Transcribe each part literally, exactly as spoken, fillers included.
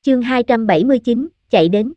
Chương hai trăm bảy mươi chín, chạy đến.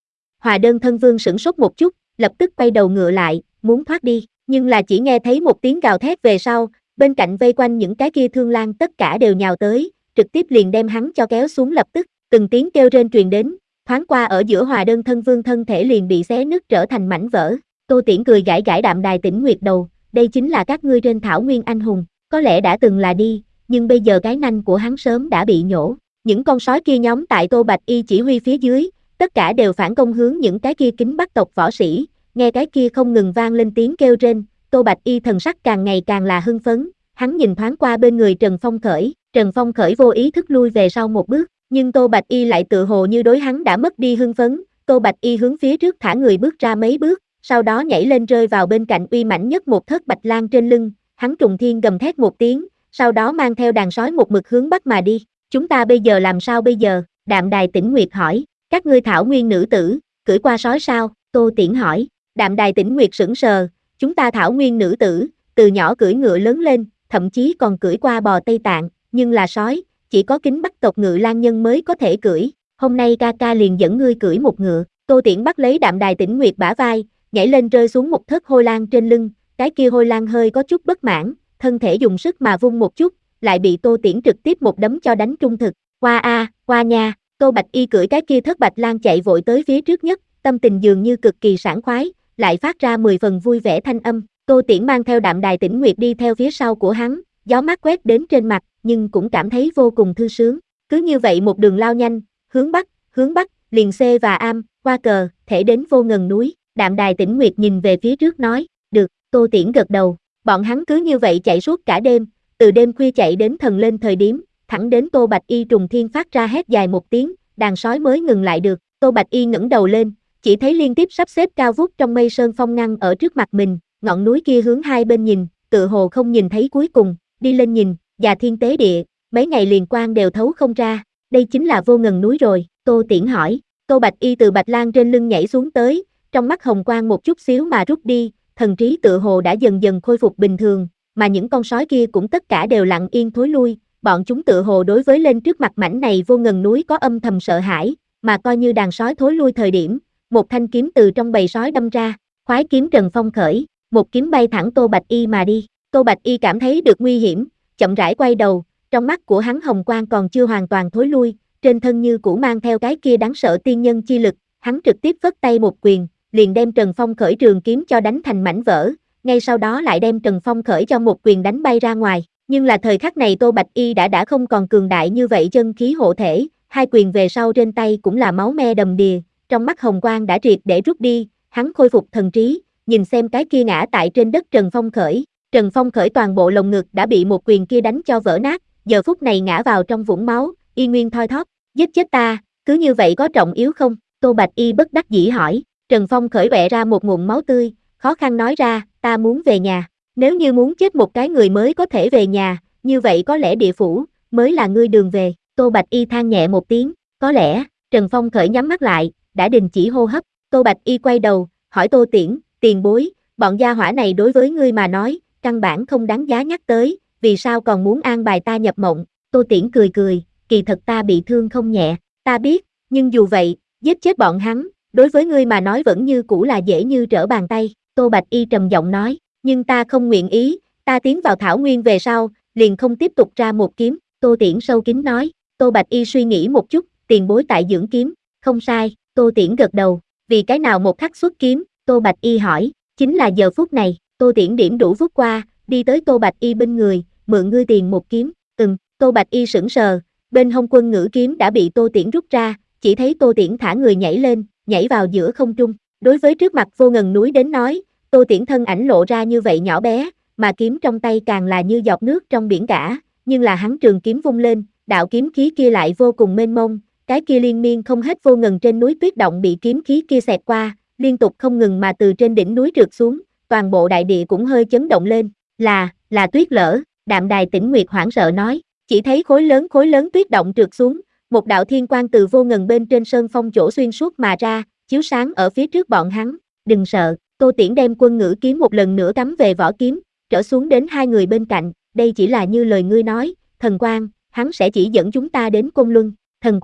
Hòa Đơn Thân Vương sửng sốt một chút, lập tức quay đầu ngựa lại, muốn thoát đi, nhưng là chỉ nghe thấy một tiếng gào thét về sau, bên cạnh vây quanh những cái kia thương lang tất cả đều nhào tới, trực tiếp liền đem hắn cho kéo xuống lập tức, từng tiếng kêu rên truyền đến, thoáng qua ở giữa Hòa Đơn Thân Vương thân thể liền bị xé nứt trở thành mảnh vỡ. Tô Tiễn cười gãi gãi Đạm Đài Tĩnh Nguyệt đầu, đây chính là các ngươi trên thảo nguyên anh hùng, có lẽ đã từng là đi, nhưng bây giờ cái nanh của hắn sớm đã bị nhổ. Những con sói kia nhóm tại Tô Bạch Y chỉ huy phía dưới, tất cả đều phản công hướng những cái kia Kính Bắc tộc võ sĩ, nghe cái kia không ngừng vang lên tiếng kêu rên, Tô Bạch Y thần sắc càng ngày càng là hưng phấn, hắn nhìn thoáng qua bên người Trần Phong Khởi, Trần Phong Khởi vô ý thức lui về sau một bước, nhưng Tô Bạch Y lại tự hồ như đối hắn đã mất đi hưng phấn, Tô Bạch Y hướng phía trước thả người bước ra mấy bước, sau đó nhảy lên rơi vào bên cạnh uy mãnh nhất một thất bạch lang trên lưng, hắn trùng thiên gầm thét một tiếng, sau đó mang theo đàn sói một mực hướng bắc mà đi. Chúng ta bây giờ làm sao bây giờ? Đạm Đài Tĩnh Nguyệt hỏi. Các ngươi thảo nguyên nữ tử, cưỡi qua sói sao? Tô Tiễn hỏi. Đạm Đài Tĩnh Nguyệt sững sờ. Chúng ta thảo nguyên nữ tử, từ nhỏ cưỡi ngựa lớn lên, thậm chí còn cưỡi qua bò Tây Tạng, nhưng là sói, chỉ có Kính Bắc tộc ngự lang nhân mới có thể cưỡi. Hôm nay ca ca liền dẫn ngươi cưỡi một ngựa. Tô Tiễn bắt lấy Đạm Đài Tĩnh Nguyệt bả vai, nhảy lên rơi xuống một thất hôi lang trên lưng. Cái kia hôi lang hơi có chút bất mãn, thân thể dùng sức mà vung một chút, lại bị Tô Tiễn trực tiếp một đấm cho đánh trung thực. Qua a, qua nha. Tô Bạch Y cưỡi cái kia thất bạch lang chạy vội tới phía trước nhất, tâm tình dường như cực kỳ sảng khoái, lại phát ra mười phần vui vẻ thanh âm. Tô Tiễn mang theo Đạm Đài Tĩnh Nguyệt đi theo phía sau của hắn, gió mát quét đến trên mặt, nhưng cũng cảm thấy vô cùng thư sướng. Cứ như vậy một đường lao nhanh, hướng bắc, hướng bắc, liền C và Am, qua cờ, thể đến Vô Ngần núi. Đạm Đài Tĩnh Nguyệt nhìn về phía trước nói, được. Tô Tiễn gật đầu. Bọn hắn cứ như vậy chạy suốt cả đêm, từ đêm khuya chạy đến thần lên thời điểm, thẳng đến Tô Bạch Y trùng thiên phát ra hét dài một tiếng, đàn sói mới ngừng lại được. Tô Bạch Y ngẩng đầu lên, chỉ thấy liên tiếp sắp xếp cao vút trong mây sơn phong ngăn ở trước mặt mình, ngọn núi kia hướng hai bên nhìn, tự hồ không nhìn thấy cuối cùng, đi lên nhìn, Già Thiên Tế Địa, mấy ngày liền quang đều thấu không ra, đây chính là Vô Ngần núi rồi. Tô Tiễn hỏi. Tô Bạch Y từ bạch lang trên lưng nhảy xuống tới, trong mắt hồng quang một chút xíu mà rút đi, thần trí tự hồ đã dần dần khôi phục bình thường, mà những con sói kia cũng tất cả đều lặng yên thối lui, bọn chúng tự hồ đối với lên trước mặt mảnh này Vô Ngần núi có âm thầm sợ hãi, mà coi như đàn sói thối lui thời điểm, một thanh kiếm từ trong bầy sói đâm ra, khoái kiếm Trần Phong Khởi, một kiếm bay thẳng Tô Bạch Y mà đi. Tô Bạch Y cảm thấy được nguy hiểm, chậm rãi quay đầu, trong mắt của hắn hồng quang còn chưa hoàn toàn thối lui, trên thân như cũ mang theo cái kia đáng sợ tiên nhân chi lực, hắn trực tiếp vất tay một quyền, liền đem Trần Phong Khởi trường kiếm cho đánh thành mảnh vỡ, ngay sau đó lại đem Trần Phong Khởi cho một quyền đánh bay ra ngoài. Nhưng là thời khắc này Tô Bạch Y đã đã không còn cường đại như vậy chân khí hộ thể, hai quyền về sau trên tay cũng là máu me đầm đìa, trong mắt hồng quang đã triệt để rút đi, hắn khôi phục thần trí, nhìn xem cái kia ngã tại trên đất Trần Phong Khởi. Trần Phong Khởi toàn bộ lồng ngực đã bị một quyền kia đánh cho vỡ nát, giờ phút này ngã vào trong vũng máu, y nguyên thoi thóp. Giết chết ta, cứ như vậy có trọng yếu không? Tô Bạch Y bất đắc dĩ hỏi. Trần Phong Khởi bẹ ra một ngụm máu tươi, khó khăn nói ra, ta muốn về nhà. Nếu như muốn chết một cái người mới có thể về nhà, như vậy có lẽ địa phủ mới là ngươi đường về. Tô Bạch Y than nhẹ một tiếng, có lẽ. Trần Phong Khởi nhắm mắt lại, đã đình chỉ hô hấp. Tô Bạch Y quay đầu, hỏi Tô Tiễn, tiền bối, bọn gia hỏa này đối với ngươi mà nói, căn bản không đáng giá nhắc tới, vì sao còn muốn an bài ta nhập mộng? Tô Tiễn cười cười, kỳ thật ta bị thương không nhẹ, ta biết, nhưng dù vậy, giết chết bọn hắn, đối với ngươi mà nói vẫn như cũ là dễ như trở bàn tay. Tô Bạch Y trầm giọng nói, nhưng ta không nguyện ý, ta tiến vào thảo nguyên về sau, liền không tiếp tục ra một kiếm. Tô Tiễn sâu kín nói. Tô Bạch Y suy nghĩ một chút, tiền bối tại dưỡng kiếm, không sai. Tô Tiễn gật đầu, vì cái nào một khắc xuất kiếm? Tô Bạch Y hỏi. Chính là giờ phút này. Tô Tiễn điểm đủ vút qua, đi tới Tô Bạch Y bên người, mượn ngươi tiền một kiếm. Ừm. Tô Bạch Y sững sờ, bên hông quân ngữ kiếm đã bị Tô Tiễn rút ra, chỉ thấy Tô Tiễn thả người nhảy lên, nhảy vào giữa không trung. Đối với trước mặt Vô Ngần núi đến nói, Tô Tiễn thân ảnh lộ ra như vậy nhỏ bé, mà kiếm trong tay càng là như giọt nước trong biển cả, nhưng là hắn trường kiếm vung lên, đạo kiếm khí kia lại vô cùng mênh mông, cái kia liên miên không hết vô ngần trên núi tuyết động bị kiếm khí kia xẹt qua, liên tục không ngừng mà từ trên đỉnh núi trượt xuống, toàn bộ đại địa cũng hơi chấn động lên, là, là tuyết lở. Đạm Đài Tĩnh Nguyệt hoảng sợ nói, chỉ thấy khối lớn khối lớn tuyết động trượt xuống, một đạo thiên quang từ vô ngần bên trên sơn phong chỗ xuyên suốt mà ra, chiếu sáng ở phía trước bọn hắn. Đừng sợ. Tô Tiễn đem quân ngữ kiếm một lần nữa cắm về vỏ kiếm, trở xuống đến hai người bên cạnh, đây chỉ là như lời ngươi nói, thần quang, hắn sẽ chỉ dẫn chúng ta đến Côn Luân. Thần quang.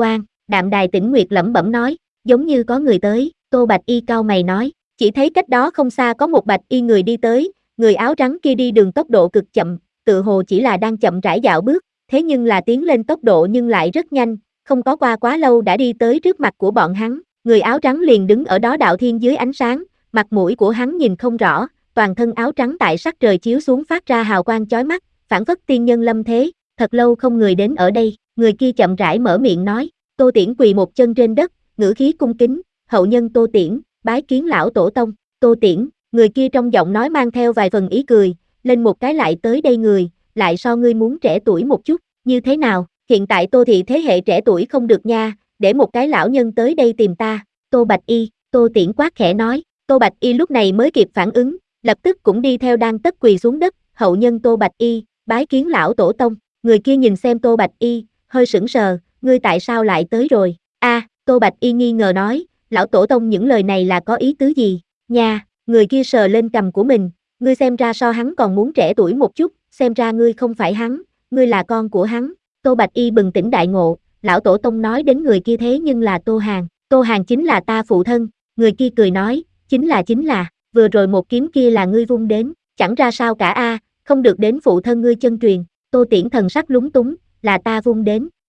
Đạm Đài Tĩnh Nguyệt lẩm bẩm nói, giống như có người tới, Tô Bạch Y cau mày nói, chỉ thấy cách đó không xa có một bạch y người đi tới, người áo trắng kia đi đường tốc độ cực chậm, tự hồ chỉ là đang chậm rãi dạo bước, thế nhưng là tiến lên tốc độ nhưng lại rất nhanh, không có qua quá lâu đã đi tới trước mặt của bọn hắn, người áo trắng liền đứng ở đó đạo thiên dưới ánh sáng, mặt mũi của hắn nhìn không rõ, toàn thân áo trắng tại sắc trời chiếu xuống phát ra hào quang chói mắt, phảng phất tiên nhân lâm thế, thật lâu không người đến ở đây, người kia chậm rãi mở miệng nói, Tô Tiễn quỳ một chân trên đất, ngữ khí cung kính, hậu nhân Tô Tiễn, bái kiến lão tổ tông, Tô Tiễn, người kia trong giọng nói mang theo vài phần ý cười, lên một cái lại tới đây người, lại so ngươi muốn trẻ tuổi một chút, như thế nào, hiện tại Tô thị thế hệ trẻ tuổi không được nha, để một cái lão nhân tới đây tìm ta, Tô Bạch Y, Tô Tiễn quát khẽ nói, Tô Bạch Y lúc này mới kịp phản ứng, lập tức cũng đi theo đang tất quỳ xuống đất, hậu nhân Tô Bạch Y, bái kiến lão tổ tông, người kia nhìn xem Tô Bạch Y, hơi sững sờ, ngươi tại sao lại tới rồi, a Tô Bạch Y nghi ngờ nói, lão tổ tông những lời này là có ý tứ gì, nha, người kia sờ lên cằm của mình, ngươi xem ra so hắn còn muốn trẻ tuổi một chút, xem ra ngươi không phải hắn, ngươi là con của hắn, Tô Bạch Y bừng tỉnh đại ngộ, lão tổ tông nói đến người kia thế nhưng là Tô Hàn, Tô Hàn chính là ta phụ thân, người kia cười nói, chính là chính là, vừa rồi một kiếm kia là ngươi vung đến, chẳng ra sao cả a, không được đến phụ thân ngươi chân truyền, Tô Tiễn thần sắc lúng túng, là ta vung đến,